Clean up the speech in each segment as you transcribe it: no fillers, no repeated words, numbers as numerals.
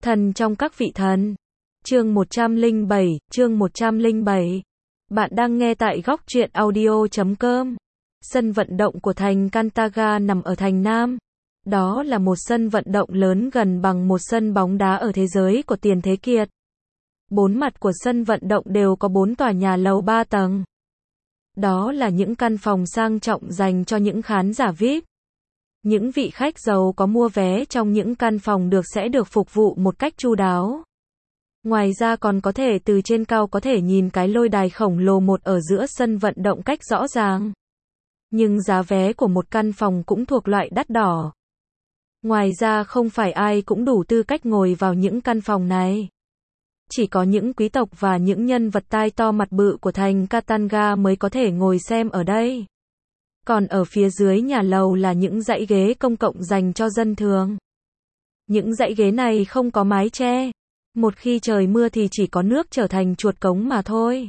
Thần trong các vị thần. Chương 107. Bạn đang nghe tại góc truyện audio.com. Sân vận động của thành Cantaga nằm ở thành Nam. Đó là một sân vận động lớn gần bằng một sân bóng đá ở thế giới của Tiền Thế Kiệt. Bốn mặt của sân vận động đều có 4 tòa nhà lầu 3 tầng. Đó là những căn phòng sang trọng dành cho những khán giả VIP. Những vị khách giàu có mua vé trong những căn phòng sẽ được phục vụ một cách chu đáo. Ngoài ra còn có thể từ trên cao có thể nhìn cái lôi đài khổng lồ một ở giữa sân vận động cách rõ ràng. Nhưng giá vé của một căn phòng cũng thuộc loại đắt đỏ. Ngoài ra không phải ai cũng đủ tư cách ngồi vào những căn phòng này. Chỉ có những quý tộc và những nhân vật tai to mặt bự của thành Katanga mới có thể ngồi xem ở đây. Còn ở phía dưới nhà lầu là những dãy ghế công cộng dành cho dân thường. Những dãy ghế này không có mái che. Một khi trời mưa thì chỉ có nước trở thành chuột cống mà thôi.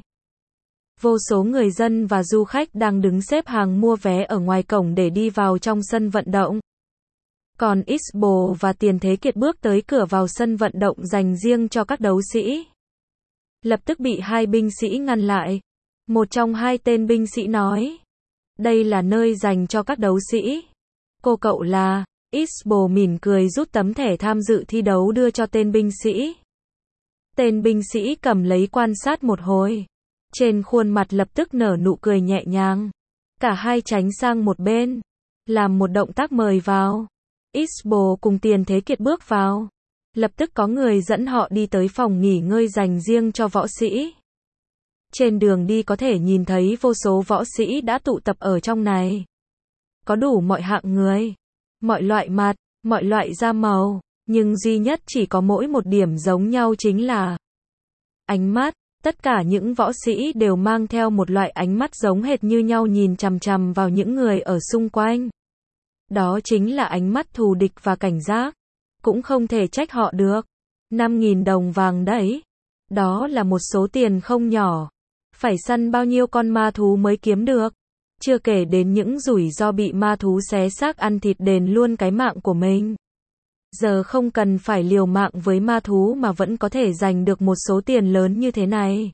Vô số người dân và du khách đang đứng xếp hàng mua vé ở ngoài cổng để đi vào trong sân vận động. Còn Isbo và Tiền Thế Kiệt bước tới cửa vào sân vận động dành riêng cho các đấu sĩ. Lập tức bị hai binh sĩ ngăn lại. Một trong hai tên binh sĩ nói: "Đây là nơi dành cho các đấu sĩ." "Cô cậu là?" Isbo mỉm cười rút tấm thẻ tham dự thi đấu đưa cho tên binh sĩ. Tên binh sĩ cầm lấy quan sát một hồi. Trên khuôn mặt lập tức nở nụ cười nhẹ nhàng. Cả hai tránh sang một bên. Làm một động tác mời vào. Isbo cùng Tiền Thế Kiệt bước vào. Lập tức có người dẫn họ đi tới phòng nghỉ ngơi dành riêng cho võ sĩ. Trên đường đi có thể nhìn thấy vô số võ sĩ đã tụ tập ở trong này. Có đủ mọi hạng người, mọi loại mặt, mọi loại da màu, nhưng duy nhất chỉ có mỗi một điểm giống nhau chính là ánh mắt. Tất cả những võ sĩ đều mang theo một loại ánh mắt giống hệt như nhau nhìn chằm chằm vào những người ở xung quanh. Đó chính là ánh mắt thù địch và cảnh giác. Cũng không thể trách họ được. 5.000 đồng vàng đấy. Đó là một số tiền không nhỏ. Phải săn bao nhiêu con ma thú mới kiếm được. Chưa kể đến những rủi ro bị ma thú xé xác ăn thịt đền luôn cái mạng của mình. Giờ không cần phải liều mạng với ma thú mà vẫn có thể giành được một số tiền lớn như thế này.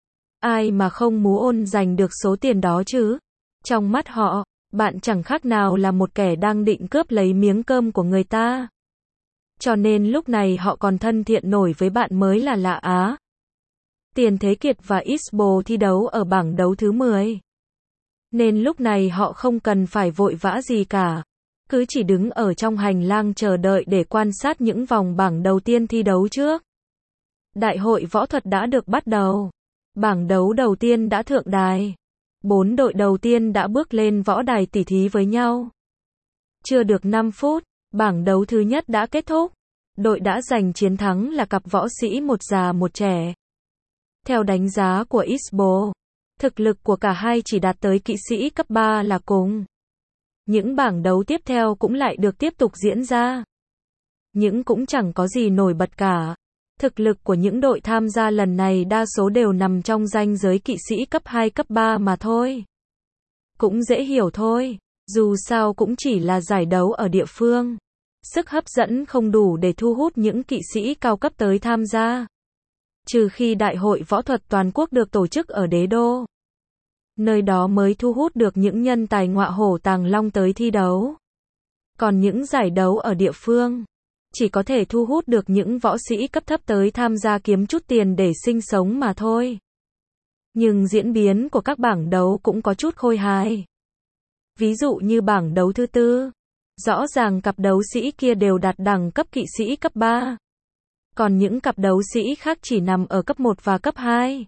Ai mà không muốn giành được số tiền đó chứ? Trong mắt họ, bạn chẳng khác nào là một kẻ đang định cướp lấy miếng cơm của người ta. Cho nên lúc này họ còn thân thiện nổi với bạn mới là lạ á. Tiền Thế Kiệt và Isbo thi đấu ở bảng đấu thứ 10. Nên lúc này họ không cần phải vội vã gì cả. Cứ chỉ đứng ở trong hành lang chờ đợi để quan sát những vòng bảng đầu tiên thi đấu trước. Đại hội võ thuật đã được bắt đầu. Bảng đấu đầu tiên đã thượng đài. 4 đội đầu tiên đã bước lên võ đài tỉ thí với nhau. Chưa được 5 phút, bảng đấu thứ nhất đã kết thúc. Đội đã giành chiến thắng là cặp võ sĩ một già một trẻ. Theo đánh giá của Isbo, thực lực của cả hai chỉ đạt tới kỵ sĩ cấp 3 là cùng. Những bảng đấu tiếp theo cũng lại được tiếp tục diễn ra. Nhưng cũng chẳng có gì nổi bật cả. Thực lực của những đội tham gia lần này đa số đều nằm trong ranh giới kỵ sĩ cấp 2 cấp 3 mà thôi. Cũng dễ hiểu thôi, dù sao cũng chỉ là giải đấu ở địa phương. Sức hấp dẫn không đủ để thu hút những kỵ sĩ cao cấp tới tham gia. Trừ khi Đại hội võ thuật toàn quốc được tổ chức ở đế đô. Nơi đó mới thu hút được những nhân tài ngọa hổ tàng long tới thi đấu. Còn những giải đấu ở địa phương, chỉ có thể thu hút được những võ sĩ cấp thấp tới tham gia kiếm chút tiền để sinh sống mà thôi. Nhưng diễn biến của các bảng đấu cũng có chút khôi hài. Ví dụ như bảng đấu thứ 4. Rõ ràng cặp đấu sĩ kia đều đạt đẳng cấp kỵ sĩ cấp 3. Còn những cặp đấu sĩ khác chỉ nằm ở cấp 1 và cấp 2.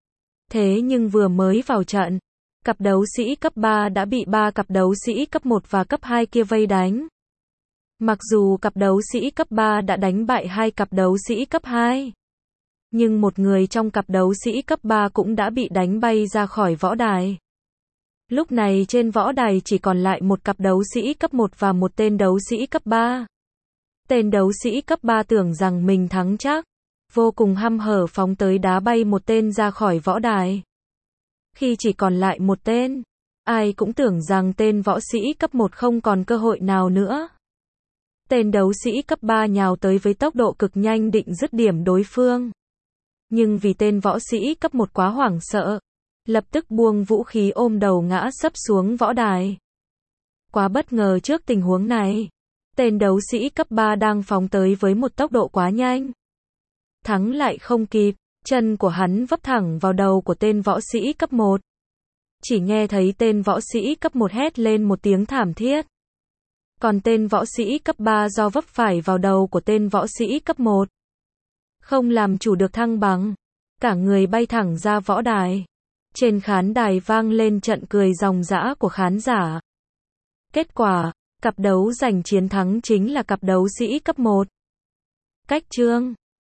Thế nhưng vừa mới vào trận, cặp đấu sĩ cấp 3 đã bị 3 cặp đấu sĩ cấp 1 và cấp 2 kia vây đánh. Mặc dù cặp đấu sĩ cấp 3 đã đánh bại 2 cặp đấu sĩ cấp 2. Nhưng một người trong cặp đấu sĩ cấp 3 cũng đã bị đánh bay ra khỏi võ đài. Lúc này trên võ đài chỉ còn lại một cặp đấu sĩ cấp 1 và một tên đấu sĩ cấp 3. Tên đấu sĩ cấp 3 tưởng rằng mình thắng chắc. Vô cùng hăm hở phóng tới đá bay một tên ra khỏi võ đài. Khi chỉ còn lại một tên, ai cũng tưởng rằng tên võ sĩ cấp 1 không còn cơ hội nào nữa. Tên đấu sĩ cấp 3 nhào tới với tốc độ cực nhanh định dứt điểm đối phương. Nhưng vì tên võ sĩ cấp 1 quá hoảng sợ, lập tức buông vũ khí ôm đầu ngã sấp xuống võ đài. Quá bất ngờ trước tình huống này, tên đấu sĩ cấp 3 đang phóng tới với một tốc độ quá nhanh. Thắng lại không kịp, chân của hắn vấp thẳng vào đầu của tên võ sĩ cấp 1. Chỉ nghe thấy tên võ sĩ cấp 1 hét lên một tiếng thảm thiết. Còn tên võ sĩ cấp 3 do vấp phải vào đầu của tên võ sĩ cấp 1, không làm chủ được thăng bằng, cả người bay thẳng ra võ đài. Trên khán đài vang lên trận cười ròng rã của khán giả. Kết quả, cặp đấu giành chiến thắng chính là cặp đấu sĩ cấp 1. Cách chương